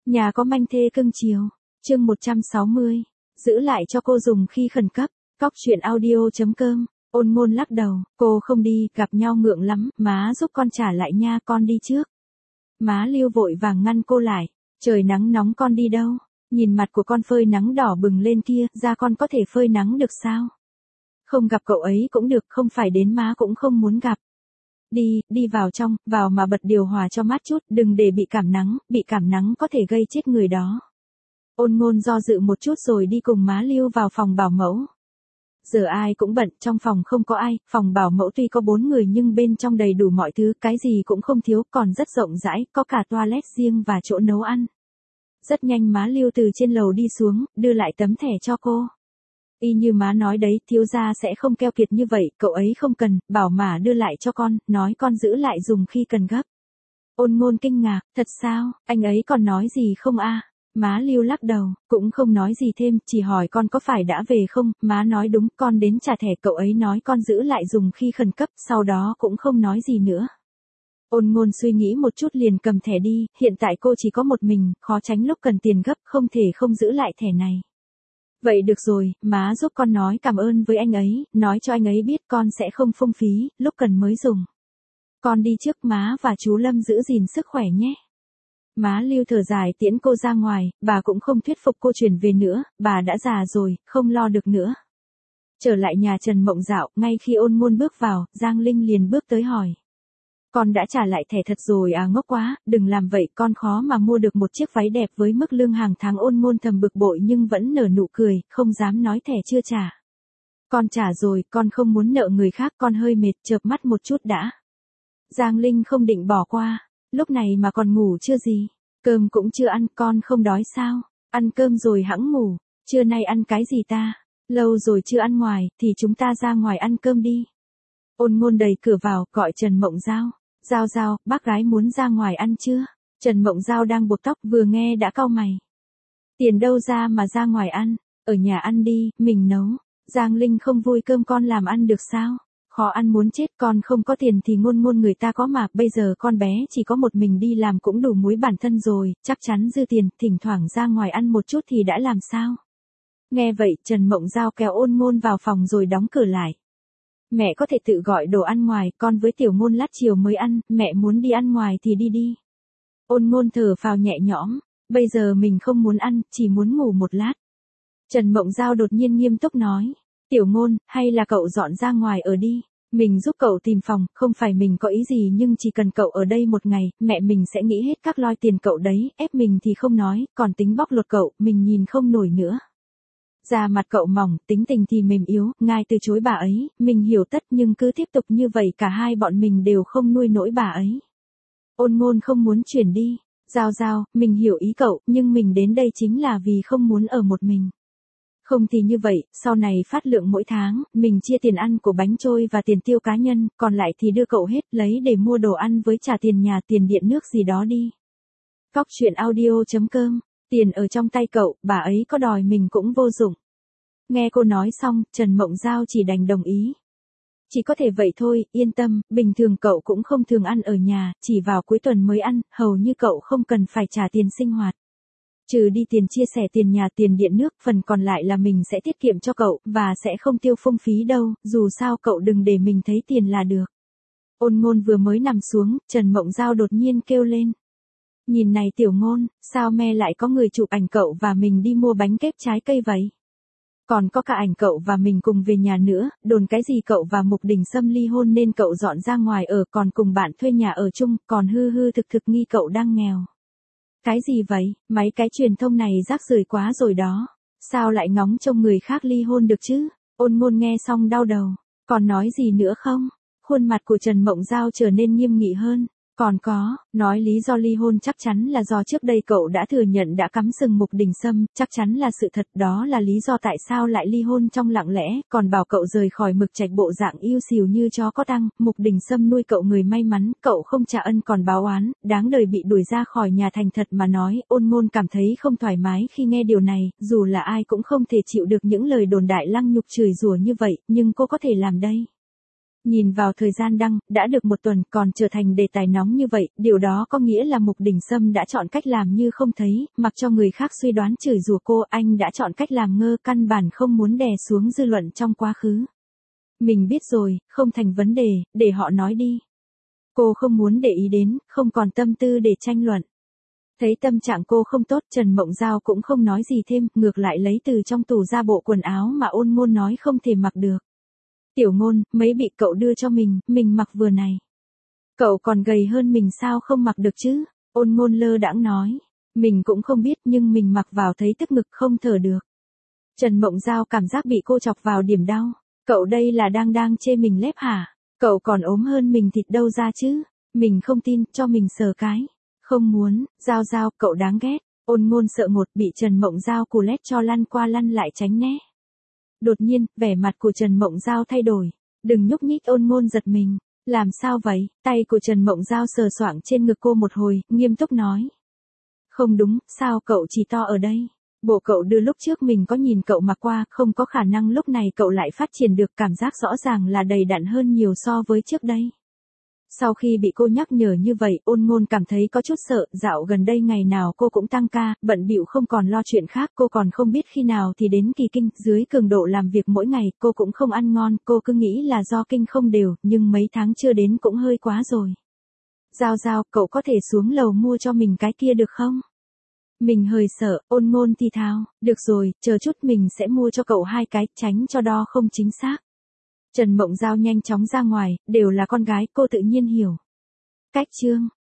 Nhà có manh thê cưng chiều. Chương 160. Giữ lại cho cô dùng khi khẩn cấp. Cóc truyện audio.com. Ôn Ngôn lắc đầu, cô không đi, gặp nhau ngượng lắm, má giúp con trả lại nha, con đi trước. Má Lưu vội vàng ngăn cô lại, trời nắng nóng con đi đâu, nhìn mặt của con phơi nắng đỏ bừng lên kia, da con có thể phơi nắng được sao? Không gặp cậu ấy cũng được, không phải đến má cũng không muốn gặp. Đi vào trong, vào mà bật điều hòa cho mát chút, đừng để bị cảm nắng có thể gây chết người đó. Ôn Ngôn do dự một chút rồi đi cùng má Lưu vào phòng bảo mẫu. Giờ ai cũng bận, trong phòng không có ai, phòng bảo mẫu tuy có 4 người nhưng bên trong đầy đủ mọi thứ, cái gì cũng không thiếu, còn rất rộng rãi, có cả toilet riêng và chỗ nấu ăn. Rất nhanh má Lưu từ trên lầu đi xuống, đưa lại tấm thẻ cho cô. Y như má nói đấy, thiếu gia sẽ không keo kiệt như vậy, cậu ấy không cần, bảo mà đưa lại cho con, nói con giữ lại dùng khi cần gấp. Ôn Ngôn kinh ngạc, thật sao, anh ấy còn nói gì không a? Má Lưu lắc đầu, cũng không nói gì thêm, chỉ hỏi con có phải đã về không, má nói đúng, con đến trả thẻ, cậu ấy nói con giữ lại dùng khi khẩn cấp, sau đó cũng không nói gì nữa. Ôn Ngôn suy nghĩ một chút liền cầm thẻ đi, hiện tại cô chỉ có một mình, khó tránh lúc cần tiền gấp, không thể không giữ lại thẻ này. Vậy được rồi, má giúp con nói cảm ơn với anh ấy, nói cho anh ấy biết con sẽ không phung phí, lúc cần mới dùng. Con đi trước, má và chú Lâm giữ gìn sức khỏe nhé. Má Lưu thở dài tiễn cô ra ngoài, bà cũng không thuyết phục cô chuyển về nữa, bà đã già rồi, không lo được nữa. Trở lại nhà Trần Mộng Dạo, ngay khi Ôn Ngôn bước vào, Giang Linh liền bước tới hỏi. Con đã trả lại thẻ thật rồi à, ngốc quá, đừng làm vậy, con khó mà mua được một chiếc váy đẹp với mức lương hàng tháng. Ôn Ngôn thầm bực bội nhưng vẫn nở nụ cười, không dám nói thẻ chưa trả. Con trả rồi, con không muốn nợ người khác, con hơi mệt, chợp mắt một chút đã. Giang Linh không định bỏ qua, lúc này mà còn ngủ chưa gì, cơm cũng chưa ăn, con không đói sao, ăn cơm rồi hẵng ngủ, trưa nay ăn cái gì ta, lâu rồi chưa ăn ngoài, thì chúng ta ra ngoài ăn cơm đi. Ôn Ngôn đẩy cửa vào, gọi Trần Mộng Giao. Giao, bác gái muốn ra ngoài ăn chưa? Trần Mộng Giao đang buộc tóc, vừa nghe đã cau mày. Tiền đâu ra mà ra ngoài ăn, ở nhà ăn đi, mình nấu. Giang Linh không vui, cơm con làm ăn được sao? Khó ăn muốn chết, con không có tiền thì Ngôn người ta có mà, bây giờ con bé chỉ có một mình đi làm cũng đủ muối bản thân rồi, chắc chắn dư tiền, thỉnh thoảng ra ngoài ăn một chút thì đã làm sao? Nghe vậy, Trần Mộng Giao kéo Ôn Ngôn vào phòng rồi đóng cửa lại. Mẹ có thể tự gọi đồ ăn ngoài, con với Tiểu Ngôn lát chiều mới ăn, mẹ muốn đi ăn ngoài thì đi. Ôn Ngôn thở phào nhẹ nhõm, bây giờ mình không muốn ăn, chỉ muốn ngủ một lát. Trần Mộng Giao đột nhiên nghiêm túc nói, Tiểu Ngôn, hay là cậu dọn ra ngoài ở đi, mình giúp cậu tìm phòng, không phải mình có ý gì nhưng chỉ cần cậu ở đây một ngày, mẹ mình sẽ nghĩ hết các loi tiền cậu đấy, ép mình thì không nói, còn tính bóc lột cậu, mình nhìn không nổi nữa. Da mặt cậu mỏng, tính tình thì mềm yếu, ngài từ chối bà ấy, mình hiểu tất nhưng cứ tiếp tục như vậy cả hai bọn mình đều không nuôi nổi bà ấy. Ôn Ngôn không muốn chuyển đi, Giao, mình hiểu ý cậu, nhưng mình đến đây chính là vì không muốn ở một mình. Không thì như vậy, sau này phát lượng mỗi tháng, mình chia tiền ăn của bánh trôi và tiền tiêu cá nhân, còn lại thì đưa cậu hết, lấy để mua đồ ăn với trả tiền nhà, tiền điện nước gì đó đi. Cóc truyện audio.com. Tiền ở trong tay cậu, bà ấy có đòi mình cũng vô dụng. Nghe cô nói xong, Trần Mộng Giao chỉ đành đồng ý. Chỉ có thể vậy thôi, yên tâm, bình thường cậu cũng không thường ăn ở nhà, chỉ vào cuối tuần mới ăn, hầu như cậu không cần phải trả tiền sinh hoạt. Trừ đi tiền chia sẻ tiền nhà, tiền điện nước, phần còn lại là mình sẽ tiết kiệm cho cậu, và sẽ không tiêu phung phí đâu, dù sao cậu đừng để mình thấy tiền là được. Ôn Ngôn vừa mới nằm xuống, Trần Mộng Giao đột nhiên kêu lên. Nhìn này Tiểu Ngôn, sao me lại có người chụp ảnh cậu và mình đi mua bánh kép trái cây vậy? Còn có cả ảnh cậu và mình cùng về nhà nữa, đồn cái gì cậu và Mục Đình Sâm ly hôn nên cậu dọn ra ngoài ở, còn cùng bạn thuê nhà ở chung, còn hư thực nghi cậu đang nghèo. Cái gì vậy, mấy cái truyền thông này rác rưởi quá rồi đó, sao lại ngóng trông người khác ly hôn được chứ? Ôn Ngôn nghe xong đau đầu, còn nói gì nữa không? Khuôn mặt của Trần Mộng Giao trở nên nghiêm nghị hơn. Còn có, nói lý do ly hôn chắc chắn là do trước đây cậu đã thừa nhận đã cắm sừng Mục Đình Sâm, chắc chắn là sự thật, đó là lý do tại sao lại ly hôn trong lặng lẽ, còn bảo cậu rời khỏi Mực Trạch bộ dạng yêu xìu như chó có tăng, Mục Đình Sâm nuôi cậu người may mắn, cậu không trả ân còn báo oán, đáng đời bị đuổi ra khỏi nhà. Thành thật mà nói, Ôn Ngôn cảm thấy không thoải mái khi nghe điều này, dù là ai cũng không thể chịu được những lời đồn đại lăng nhục chửi rủa như vậy, nhưng cô có thể làm đây. Nhìn vào thời gian đăng, đã được một tuần còn trở thành đề tài nóng như vậy, điều đó có nghĩa là Mục Đình Sâm đã chọn cách làm như không thấy, mặc cho người khác suy đoán chửi rủa cô, anh đã chọn cách làm ngơ, căn bản không muốn đè xuống dư luận trong quá khứ. Mình biết rồi, không thành vấn đề, để họ nói đi. Cô không muốn để ý đến, không còn tâm tư để tranh luận. Thấy tâm trạng cô không tốt, Trần Mộng Giao cũng không nói gì thêm, ngược lại lấy từ trong tủ ra bộ quần áo mà Ôn Ngôn nói không thể mặc được. Tiểu Ngôn, mấy bị cậu đưa cho mình mặc vừa này. Cậu còn gầy hơn mình sao không mặc được chứ? Ôn Ngôn lơ đãng nói. Mình cũng không biết nhưng mình mặc vào thấy tức ngực không thở được. Trần Mộng Giao cảm giác bị cô chọc vào điểm đau. Cậu đây là đang chê mình lép hả? Cậu còn ốm hơn mình thịt đâu ra chứ? Mình không tin, cho mình sờ cái. Không muốn, Giao, cậu đáng ghét. Ôn Ngôn sợ một bị Trần Mộng Giao cù lét cho lăn qua lăn lại tránh né. Đột nhiên, vẻ mặt của Trần Mộng Giao thay đổi. Đừng nhúc nhích, Ôn Ngôn giật mình. Làm sao vậy? Tay của Trần Mộng Giao sờ soạng trên ngực cô một hồi, nghiêm túc nói. Không đúng, sao cậu chỉ to ở đây? Bộ cậu đưa lúc trước mình có nhìn cậu mặc qua, không có khả năng lúc này cậu lại phát triển được, cảm giác rõ ràng là đầy đặn hơn nhiều so với trước đây. Sau khi bị cô nhắc nhở như vậy, Ôn Ngôn cảm thấy có chút sợ, dạo gần đây ngày nào cô cũng tăng ca, bận bịu không còn lo chuyện khác, cô còn không biết khi nào thì đến kỳ kinh, dưới cường độ làm việc mỗi ngày, cô cũng không ăn ngon, cô cứ nghĩ là do kinh không đều, nhưng mấy tháng chưa đến cũng hơi quá rồi. Giao, cậu có thể xuống lầu mua cho mình cái kia được không? Mình hơi sợ, Ôn Ngôn thì thào, được rồi, chờ chút mình sẽ mua cho cậu 2 cái, tránh cho đo không chính xác. Trần Mộng Giao nhanh chóng ra ngoài, đều là con gái, cô tự nhiên hiểu. Cách chương